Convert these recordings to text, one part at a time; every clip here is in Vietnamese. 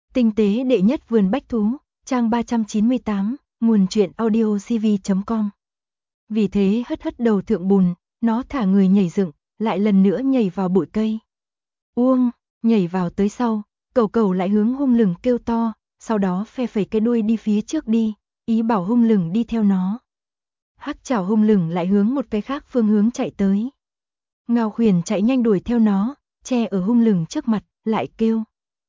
Tinh tế đệ nhất vườn bách thú, trang 398, nguồn truyện audiocv.com. Vì thế hất hất đầu thượng bùn, nó thả người nhảy dựng, lại lần nữa nhảy vào bụi cây. Uông, nhảy vào tới sau, cẩu cẩu lại hướng Hung Lừng kêu to, sau đó phe phẩy cái đuôi đi phía trước đi, ý bảo Hung Lừng đi theo nó. Hắc Chảo Hung Lừng lại hướng một cái khác phương hướng chạy tới. Ngao Khuyển chạy nhanh đuổi theo nó, che ở Hung Lừng trước mặt, lại kêu.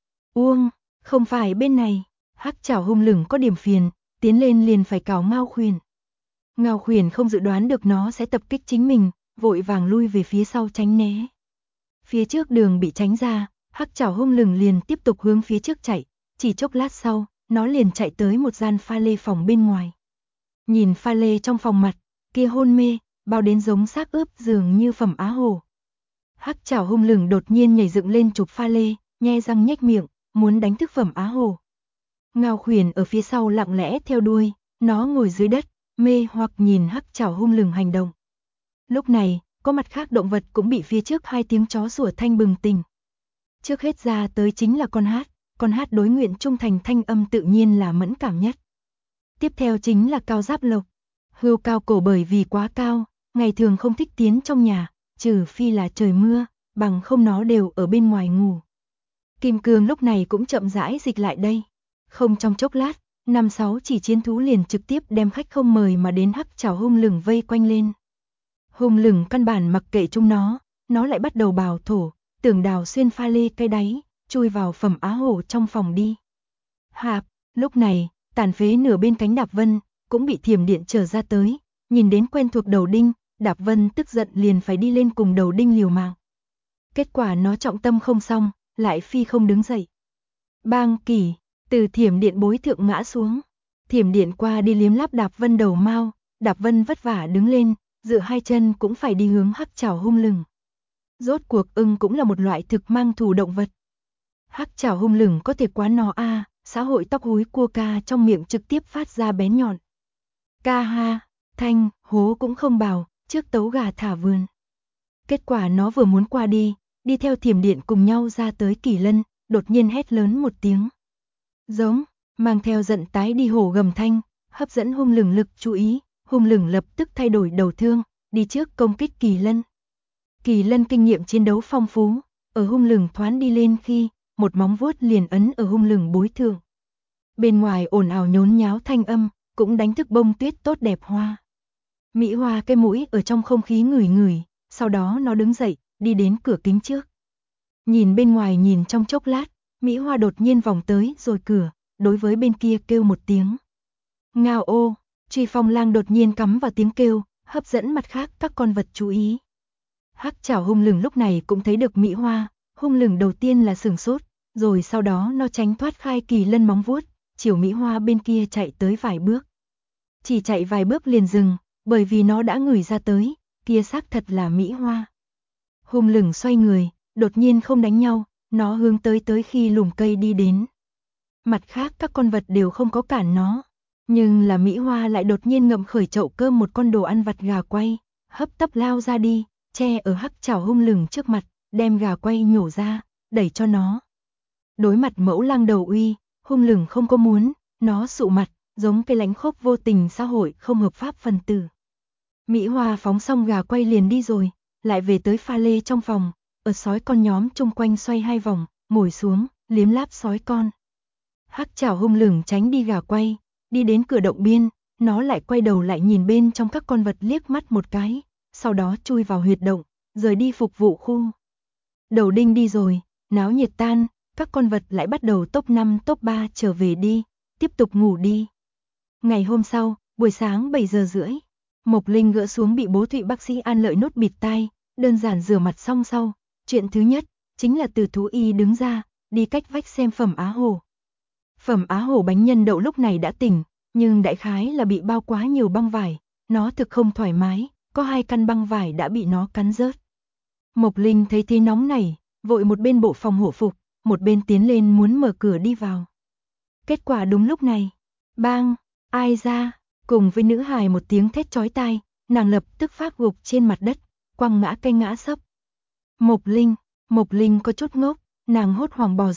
Uông, không phải bên này. Hắc Chảo Hung Lừng có điểm phiền, tiến lên liền phải cào Ngao Khuyển. Ngao Khuyển không dự đoán được nó sẽ tập kích chính mình, vội vàng lui về phía sau tránh né. Phía trước đường bị tránh ra, Hắc Chảo Hung Lừng liền tiếp tục hướng phía trước chạy, chỉ chốc lát sau, nó liền chạy tới một gian pha lê phòng bên ngoài. Nhìn pha lê trong phòng mặt, kia hôn mê, bao đến giống xác ướp dường như phẩm á hổ. Hắc Chảo Hung Lừng đột nhiên nhảy dựng lên chụp pha lê, nhe răng nhếch miệng, muốn đánh thức phẩm á hổ. Ngao Khuyển ở phía sau lặng lẽ theo đuôi, nó ngồi dưới đất, mê hoặc nhìn Hắc Chảo Hung Lừng hành động. Lúc này, có mặt khác động vật cũng bị phía trước hai tiếng chó sủa thanh bừng tỉnh. Trước hết ra tới chính là con hát đối nguyện trung thành thanh âm tự nhiên là mẫn cảm nhất. Tiếp theo chính là Cao Giáp Lộc. Hươu cao cổ bởi vì quá cao, ngày thường không thích tiến trong nhà, trừ phi là trời mưa, bằng không nó đều ở bên ngoài ngủ. Kim Cương lúc này cũng chậm rãi dịch lại đây. Không trong chốc lát, 5-6 chỉ chiến thú liền trực tiếp đem khách không mời mà đến Hắc Chảo Hung Lừng vây quanh lên. Hung Lừng căn bản mặc kệ chúng nó lại bắt đầu bào thổ, tưởng đào xuyên pha lê cây đáy, chui vào phẩm á hổ trong phòng đi. Hạp, lúc này, tàn phế nửa bên cánh Đạp Vân, cũng bị thiểm điện trở ra tới, nhìn đến quen thuộc đầu đinh, Đạp Vân tức giận liền phải đi lên cùng đầu đinh liều mạng. Kết quả nó trọng tâm không xong, lại phi không đứng dậy. Bang kỳ, từ thiểm điện bối thượng ngã xuống. Thiểm điện qua đi liếm láp Đạp Vân đầu mao, Đạp Vân vất vả đứng lên, dựa hai chân cũng phải đi hướng Hắc Chảo Hung Lừng. Rốt cuộc ưng cũng là một loại thực mang thù động vật. Hắc Chảo Hung Lừng có thể quá nó a, xã hội tóc húi cua ca trong miệng trực tiếp phát ra bén nhọn. Ca ha, thanh, hố cũng không bào, trước tấu gà thả vườn. Kết quả nó vừa muốn qua đi theo thiểm điện cùng nhau ra tới Kỳ Lân, đột nhiên hét lớn một tiếng. Giống, mang theo giận tái đi hổ gầm thanh, hấp dẫn Hung Lừng lực chú ý, Hung Lừng lập tức thay đổi đầu thương, đi trước công kích Kỳ Lân. Kỳ Lân kinh nghiệm chiến đấu phong phú, ở Hung Lừng thoán đi lên khi, một móng vuốt liền ấn ở Hung Lừng bối thượng. Bên ngoài ồn ào nhốn nháo thanh âm, cũng đánh thức bông tuyết tốt đẹp hoa. Mỹ Hoa cái mũi ở trong không khí ngửi ngửi, sau đó nó đứng dậy, đi đến cửa kính trước. Nhìn bên ngoài nhìn trong chốc lát, Mỹ Hoa đột nhiên vòng tới rồi cửa, đối với bên kia kêu một tiếng. Ngao ô, Truy Phong Lang đột nhiên cắm vào tiếng kêu, hấp dẫn mặt khác các con vật chú ý. Hắc Chảo Hung Lừng lúc này cũng thấy được Mỹ Hoa, Hung Lừng đầu tiên là sửng sốt, rồi sau đó nó tránh thoát khai Kỳ Lân móng vuốt, chiều Mỹ Hoa bên kia chạy tới vài bước. Chỉ chạy vài bước liền dừng, bởi vì nó đã ngửi ra tới, kia xác thật là Mỹ Hoa. Hung Lừng xoay người, đột nhiên không đánh nhau, nó hướng tới khi lùm cây đi đến. Mặt khác các con vật đều không có cản nó, nhưng là Mỹ Hoa lại đột nhiên ngậm khởi chậu cơm một con đồ ăn vặt gà quay, hấp tấp lao ra đi, che ở Hắc Chảo Hung Lừng trước mặt, đem gà quay nhổ ra, đẩy cho nó. Đối mặt mẫu lang đầu uy, Hung Lừng không có muốn, nó sụ mặt, giống cái lánh khốc vô tình xã hội không hợp pháp phần tử. Mỹ Hoa phóng xong gà quay liền đi rồi, lại về tới pha lê trong phòng, ở sói con nhóm chung quanh xoay hai vòng, ngồi xuống, liếm láp sói con. Hắc Chảo Hung Lừng tránh đi gà quay, đi đến cửa động biên, nó lại quay đầu lại nhìn bên trong các con vật liếc mắt một cái, sau đó chui vào huyệt động, rời đi phục vụ khu. Đầu đinh đi rồi, náo nhiệt tan, các con vật lại bắt đầu top 5 top 3 trở về đi, tiếp tục ngủ đi. Ngày hôm sau, buổi sáng 7 giờ rưỡi, Mộc Linh gỡ xuống bị bố Thụy bác sĩ An Lợi nốt bịt tai, đơn giản rửa mặt xong sau, chuyện thứ nhất chính là từ thú y đứng ra, đi cách vách xem Phẩm Á Hổ. Phẩm Á Hổ bánh nhân đậu lúc này đã tỉnh, nhưng đại khái là bị bao quá nhiều băng vải, nó thực không thoải mái, có 2 căn băng vải đã bị nó cắn rớt. Mộc Linh thấy thế nóng nảy, vội một bên bộ phòng hộ phục, một bên tiến lên muốn mở cửa đi vào. Kết quả đúng lúc này, bang, ai ra, cùng với nữ hài một tiếng thét chói tai, nàng lập tức phát gục trên mặt đất, quăng ngã cây ngã sấp. Mộc Linh có chút ngốc, nàng hốt hoảng bò dậy,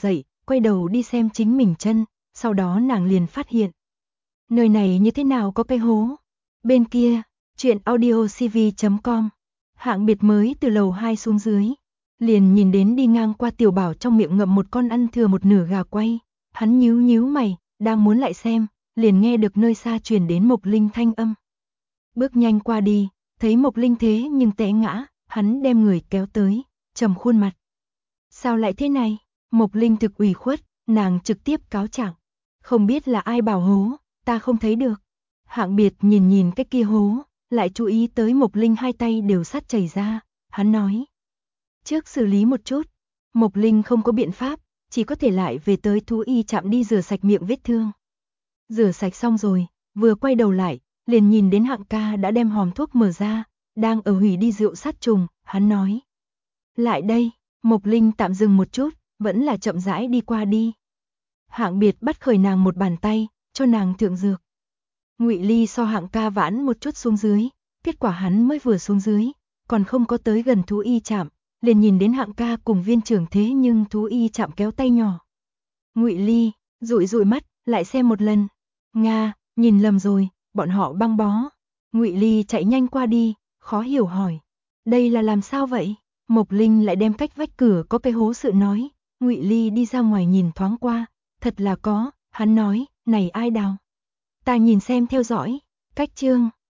quay đầu đi xem chính mình chân, sau đó nàng liền phát hiện. Nơi này như thế nào có cái hố? Bên kia, truyện audiocv.com, Hạng Biệt mới từ lầu 2 xuống dưới, liền nhìn đến đi ngang qua Tiểu Bảo trong miệng ngậm một con ăn thừa một nửa gà quay, hắn nhíu nhíu mày, đang muốn lại xem, liền nghe được nơi xa truyền đến Mộc Linh thanh âm. Bước nhanh qua đi, thấy Mộc Linh thế nhưng té ngã, hắn đem người kéo tới, trầm khuôn mặt. Sao lại thế này? Mộc Linh thực ủy khuất, nàng trực tiếp cáo trạng. Không biết là ai bảo hố, ta không thấy được. Hạng Biệt nhìn nhìn cái kia hố, lại chú ý tới Mộc Linh hai tay đều sắt chảy ra, hắn nói. Trước xử lý một chút, Mộc Linh không có biện pháp, chỉ có thể lại về tới thú y trạm đi rửa sạch miệng vết thương. Rửa sạch xong rồi, vừa quay đầu lại, liền nhìn đến Hạng ca đã đem hòm thuốc mở ra, đang ở hủy đi rượu sát trùng, hắn nói. Lại đây, Mộc Linh tạm dừng một chút, vẫn là chậm rãi đi qua đi. Hạng Biệt bắt khởi nàng một bàn tay, cho nàng thượng dược. Ngụy Ly so Hạng ca vãn một chút xuống dưới, kết quả hắn mới vừa xuống dưới, còn không có tới gần thú y trạm, liền nhìn đến Hạng ca cùng viên trưởng thế nhưng thú y trạm kéo tay nhỏ. Ngụy Ly, dụi dụi mắt, lại xem một lần. Nga, nhìn lầm rồi, bọn họ băng bó. Ngụy Ly chạy nhanh qua đi, khó hiểu hỏi. Đây là làm sao vậy? Mộc Linh lại đem cách vách cửa có cái hố sự nói. Ngụy Ly đi ra ngoài nhìn thoáng qua. Thật là có, hắn nói, này ai đào? Ta nhìn xem theo dõi. Cách chương